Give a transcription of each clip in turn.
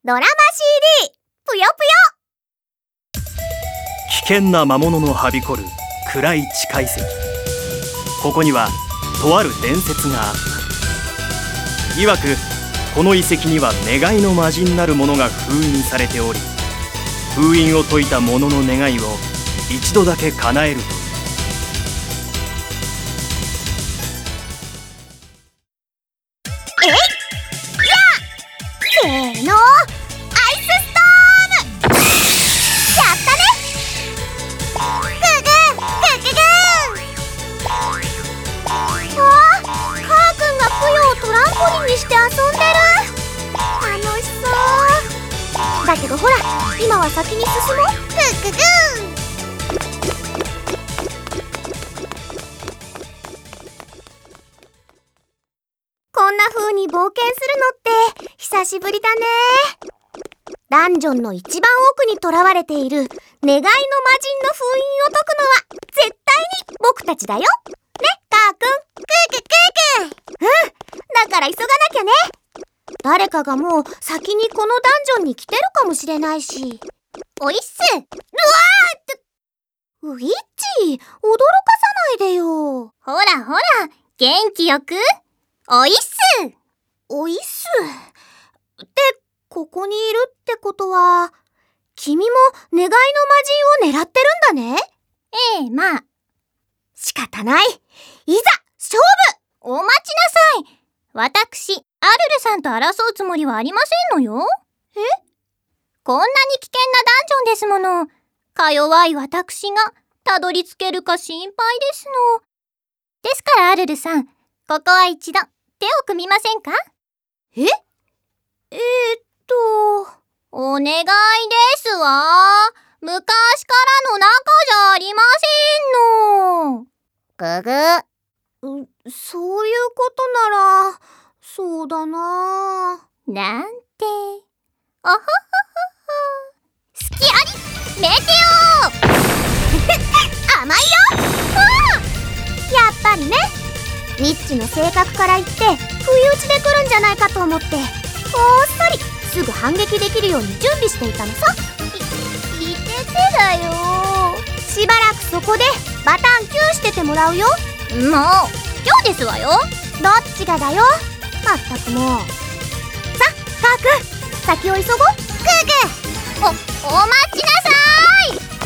ドラマ CD ぷよぷよ。 危険な魔物のはびこる暗い地下遺跡。ここにはとある伝説があった。曰くこの遺跡には願いの魔人なるものが封印されており、封印を解いた者の願いを一度だけ叶えるという。 せーの、アイスストーム。やったね。グーグーグーグーグー。あ、カー君がぷよをトランポリンにして遊んでる。楽しそう。だけどほら、今は先に進もう。グーグーグー。こんな風に冒険するのって久しぶりだね。ダンジョンの一番奥に囚われている願いの魔人の封印を解くのは絶対に僕たちだよ。ね、カー君。グーグーグーグー。だから急がなきゃね。誰かがもう先にこのダンジョンに来てるかもしれないし。おいっす。うわー！ウィッチ、驚かさないでよ。ほらほら、元気よく。おいっす。おいっす。って、ここにいるってことは、君も願いの魔人を狙ってるんだね。ええ、まあ。仕方ない。いざ、勝負！お待ちなさい。私、アルルさんと争うつもりはありませんのよ。え？こんなに危険なダンジョンですもの。か弱い私がたどり着けるか心配ですの。ですからアルルさん、ここは一度手を組みませんか？え？お願いですわ。昔からの仲じゃありませんの。ぐぐ。そういうことなら、そうだな。なんて。あはははは。隙ありメテオ甘いよ。やっぱりね。ウィッチの性格から言って不意打ちで来るんじゃないかと思って、こっそりすぐ反撃できるように準備していたのさ。いててだよ。しばらくそこでバタンキューしててもらうよ。もう今日ですわよ。どっちがだよ。まったくもう。さ、カー君、先を急ごう。グーグー。お待ちなさーい。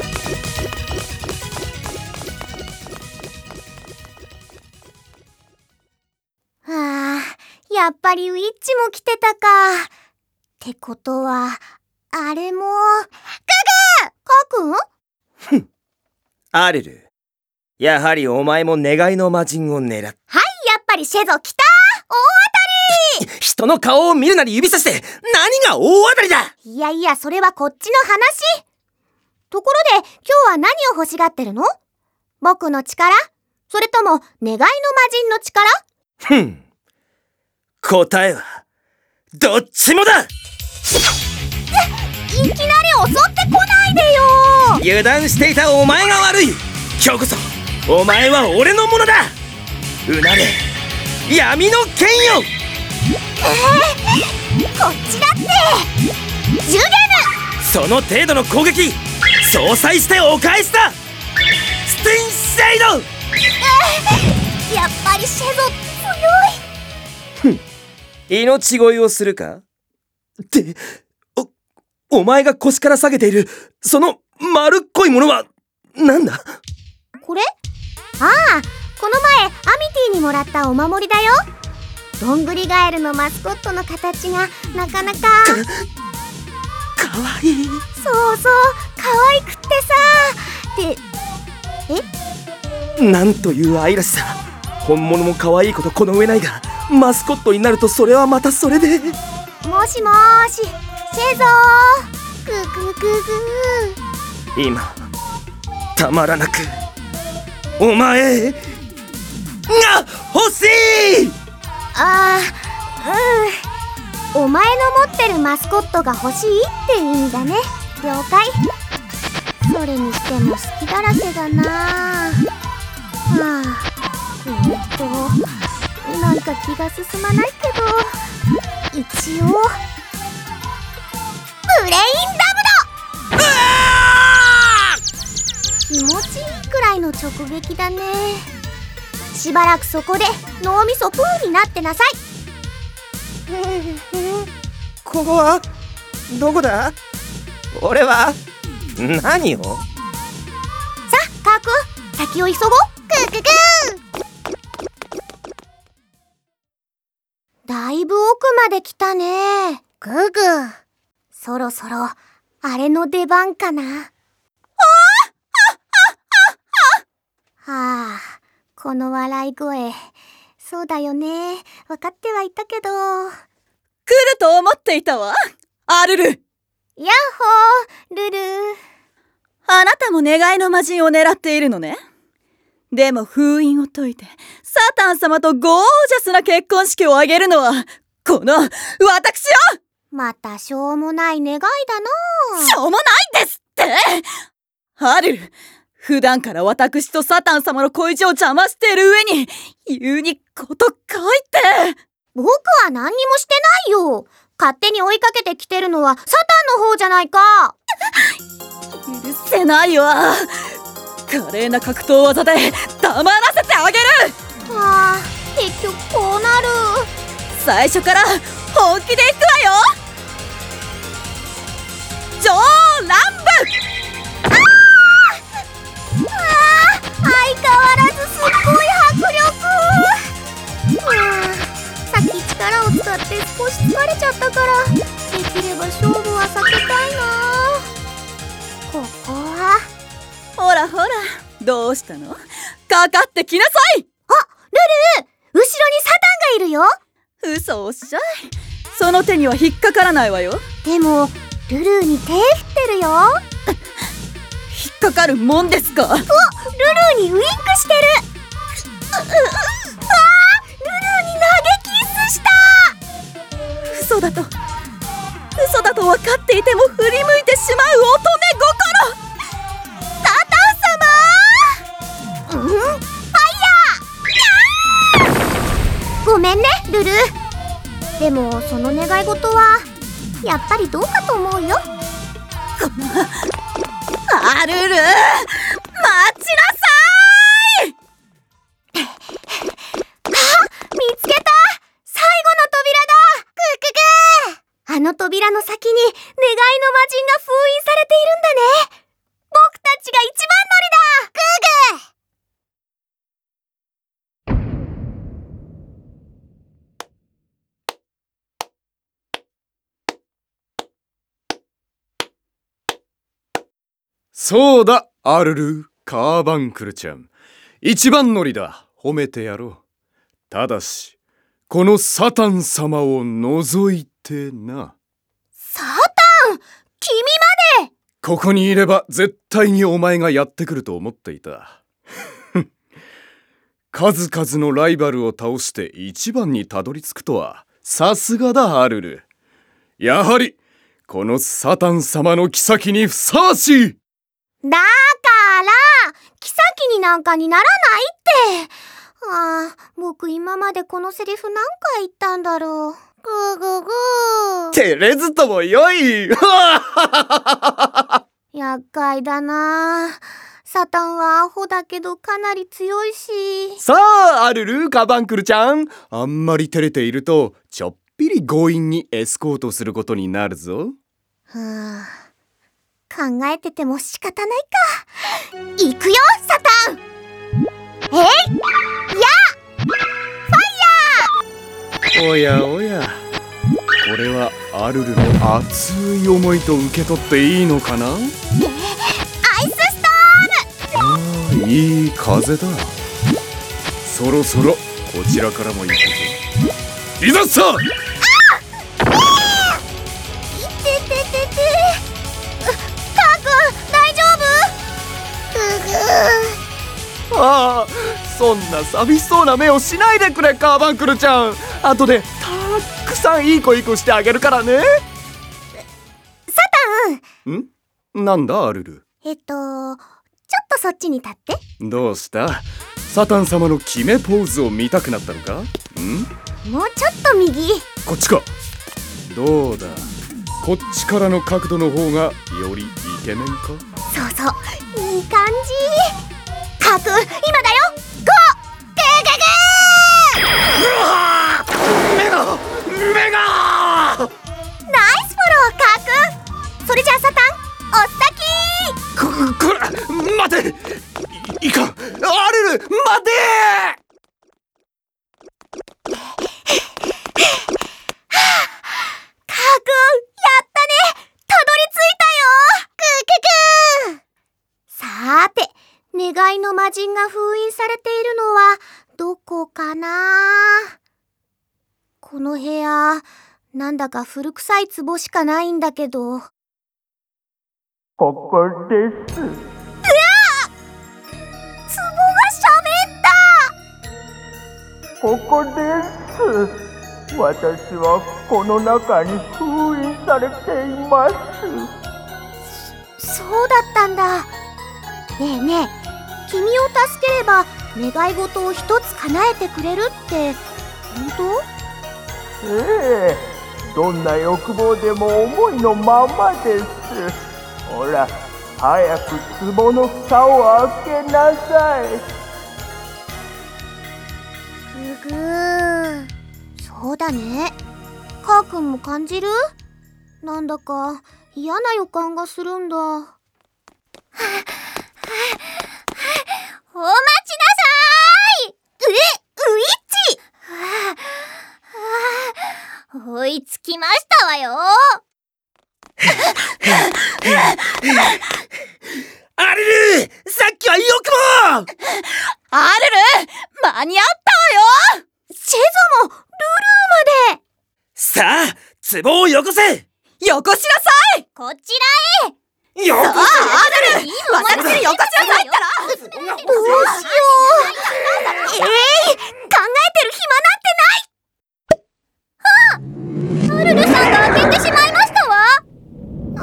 やっぱりウィッチも来てたか。ってことは、あれも。グーグー！カー君？ アルル、やはりお前も願いの魔人を狙っ。 はい、やっぱりシェゾ来た！大当たり！ 人の顔を見るなり指さして、何が大当たりだ！ いやいや、それはこっちの話。ところで、今日は何を欲しがってるの？僕の力？それとも、願いの魔人の力？ 答えはどっちもだ。 いきなり襲ってこないでよ。 油断していたお前が悪い。今日こそお前は俺のものだ。うなれ闇の剣よ。 こっちだってジュゲム。 その程度の攻撃相殺してお返しだ。スティンシェイド。 やっぱりシェゾ強い。 命乞いをするかって、お前が腰から下げているその丸っこいものはなんだ？ これ？ああ、この前アミティにもらったお守りだよ。どんぐりガエルのマスコットの形がなかなかかわいい。 そうそう、かわいくってさ。 なんという愛らしさ。本物も可愛いことこの上ないが、マスコットになるとそれはまたそれで。 もしもーし、シェゾー。ググググ。 今たまらなくお前が欲しい。 お前の持ってるマスコットが欲しいって意味だね。了解。それにしても好きだらけだな。なんか気が進まないけど、一応直撃だね。しばらくそこで脳みそプーになってなさい。 ここはどこだ？俺は何を？ さあカー君、先を急ごう。クーククー。だいぶ奥まで来たね。グーグー。そろそろあれの出番かな。はあ、この笑い声。そうだよね。分かってはいたけど。 来ると思っていたわ、アルル。 ヤッホー、ルル。 あなたも願いの魔人を狙っているのね。でも封印を解いてサタン様とゴージャスな結婚式を挙げるのはこの私よ。 またしょうもない願いだな。 しょうもないですって。アルル、普段から私とサタン様の恋路を邪魔している上に言うにこと書いて。 僕は何にもしてないよ。勝手に追いかけてきてるのはサタンの方じゃないか。 許せないわ。華麗な格闘技で黙らせてあげる。 はあ、結局こうなる。 最初から本気で行くわよ。超乱舞。 相変わらずすっごい迫力。さっき力を使って少し疲れちゃったから、できれば勝負は避けたいな。ここはほらほら、どうしたの？かかってきなさい。 あ、ルル、後ろにサタンがいるよ。 嘘をおっしゃい。その手には引っかからないわよ。 でもルルに手振ってるよ。 引っかかるもんですか？ ルルにウインクしてる。ルルに投げキスした。 嘘だと分かっていても振り向いてしまう乙女心。 サタン様、ファイヤー。ごめんねルル。でもその願い事はやっぱりどうかと思うよ。 アルル、待ちなさい。 見つけた。最後の扉だ。ククク。あの扉の先に願いの魔人が封印されているんだね。僕たちが一番乗りだ。クク。 そうだ、アルル、カーバンクルちゃん。一番乗りだ。褒めてやろう。ただし、このサタン様を除いてな。 サタン、君まで。 ここにいれば絶対にお前がやってくると思っていた。数々のライバルを倒して一番にたどり着くとは、さすがだ、アルル。やはり、このサタン様の妃にふさわしい。 だから妃になんかにならないって。ああ、僕今までこのセリフ何回言ったんだろう。グーグーグー。 照れずともよい。 厄介だな。サタンはアホだけどかなり強いし。 さあ、アルル、カバンクルちゃん。あんまり照れているとちょっぴり強引にエスコートすることになるぞ。 考えてても仕方ないか。行くよサタン。えいやファイヤー。 おやおや、これはアルルの熱い思いと受け取っていいのかな？ アイスストーム。 ああ、いい風だ。そろそろこちらからも行くぞ。いざさあ。ああ、そんな寂しそうな目をしないでくれ、カーバンクルちゃん。後でたくさんいい子してあげるからね。 サタン。 なんだアルル。 ちょっとそっちに立って。 どうした？サタン様の決めポーズを見たくなったのか？ もうちょっと右。 こっちか。どうだ、こっちからの角度の方がよりイケメンか？ そうそう、いい感じ。かカー君、今だよ。ゴー！ 目がナイスフォロー、カー君。それじゃあサタン、おっさきこれ待て、いかん、アルル、待てカー君、やったね。たどり着いたよ。クーククー。さーて、願いの魔人が封印されているのはどこかな。この部屋、なんだか古臭い壺しかないんだけど。 ここです。 壺が喋った。 ここです。私はこの中に封印されています。 そうだったんだ。ねえねえ、君を助ければ願い事を一つ叶えてくれるって本ええ、どんな欲望でも思いのままです。ほら、早く壺の蓋を開けなさい。 当？ぐぐー。そうだね。カー君も感じる？なんだか嫌な予感がするんだ。お待ちなさーい。ウィッチ。追いつきましたわよ。 アルル、さっきはよくも。 アルル、間に合ったわよ。 チェゾもルルーまで。 さあ、壺をよこせ。 よこしなさい。 こちらへ。 よこアルル、私によこしなさいったら。 どうしよう。考えてる暇なんてない。あ、アルルさんが開けてしまいましたわ。う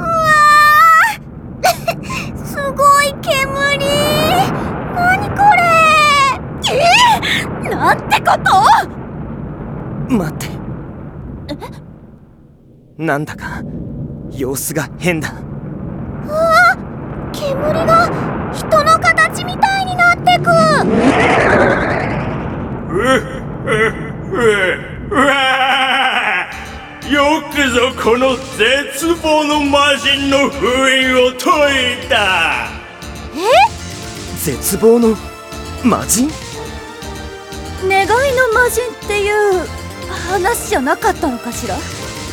わーすごい煙。何これ。 なんてこと。 待って。なんだか様子が変だ。 煙が人の形みたいになってく。 よくぞこの絶望の魔人の封印を解いた。 絶望の魔人？ 願いの魔人っていう話じゃなかったのかしら。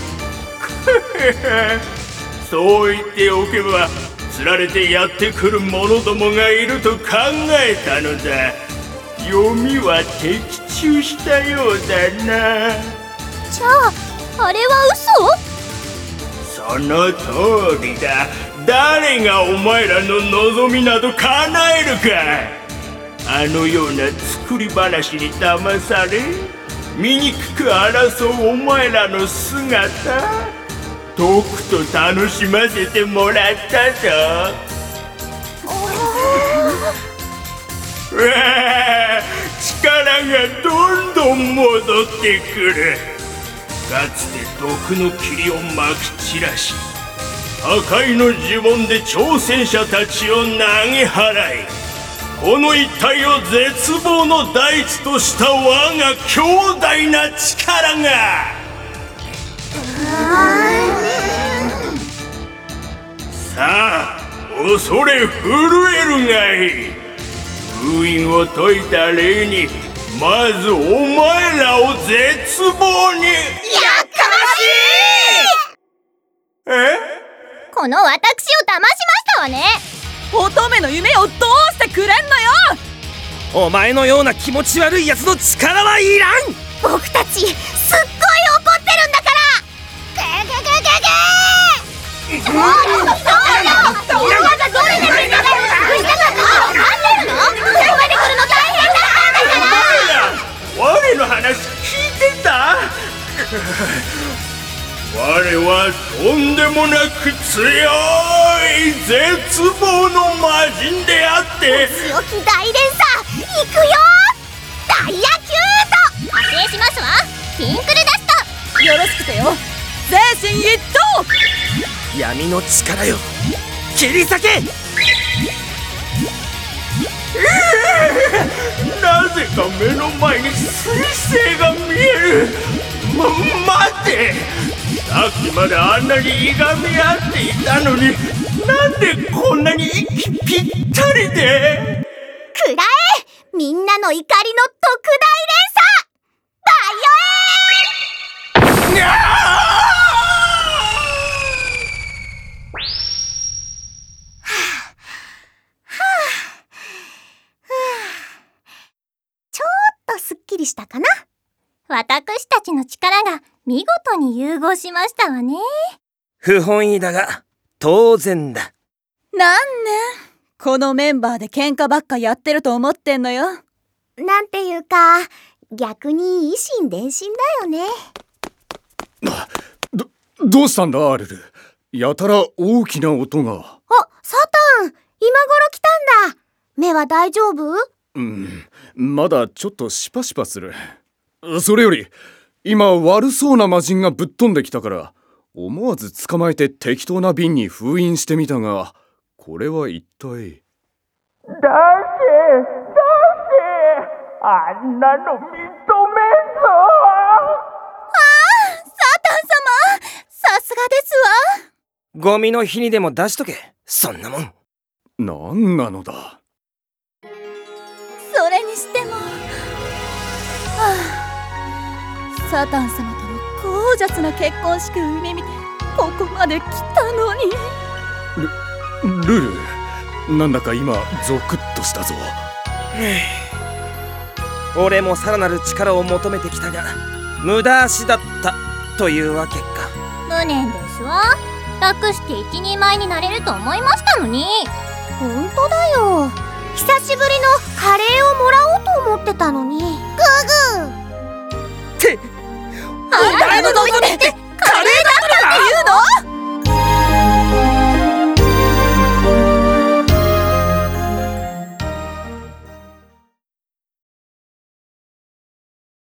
そう言っておけば釣られてやってくる者どもがいると考えたのだ。読みは的中したようだな。 じゃあ、あれは嘘？ その通りだ。誰がお前らの望みなど叶えるか。あのような作り話に騙され醜く争うお前らの姿、とくと楽しませてもらったぞ。うわあ、力がどんどん戻ってくる。かつて毒の霧をまき散らし破壊の呪文で挑戦者たちを投げ払い、この一帯を絶望の大地とした我が強大な力が。さあ、恐れ震えるがいい。封印を解いた礼にまずお前らを絶望に。 やかましい。この私を騙しましたわね。 乙女の夢をどうしてくれんのよ。 お前のような気持ち悪いやつの力はいらん。 僕たちすっごい怒ってるんだから。そうだ、みんながどれでみんながしたかったの分かってるの？そこまで来るの大変だったんだから。 我の話聞いてた？我はとんでもなく強い絶望の魔人であって。 強き大連鎖、行くよ。大野球と発生しますわ。ピンクルダスト。 よろしくてよ。精神一同。 闇の力よ、切り裂け。 なぜか目の前に彗星が見える。待て、さっきまであんなにいがみ合っていたのに、なんでこんなに息ぴったりで。 くらえ、みんなの怒りの特大連鎖バイオエちょっとすっきりしたかな。私たちの力が見事に融合しましたわね。 不本意だが当然だ。 なんね、このメンバーで喧嘩ばっかやってると思ってんのよ。 なんていうか、逆に以心伝心だよね。 どうしたんだアルル。やたら大きな音が。 あ、サタン、今頃来たんだ。目は大丈夫？ まだちょっとシパシパする。それより今悪そうな魔人がぶっ飛んできたから思わず捕まえて適当な瓶に封印してみたが、これは一体。 出せ、あんなの認めんぞ。 サタン様、さすがですわ。 ゴミの日にでも出しとけ、そんなもん。 なんなのだ。 それにしても、サタン様とのゴージャスな結婚式を夢見てここまで来たのに。 ルル、なんだか今ゾクッとしたぞ。 俺もさらなる力を求めてきたが無駄足だったというわけか。 無念ですわ。楽して一人前になれると思いましたのに。ほんとだよ。久しぶりのカレーをもらおうと思ってたのに。グーグーって、あなたの望みって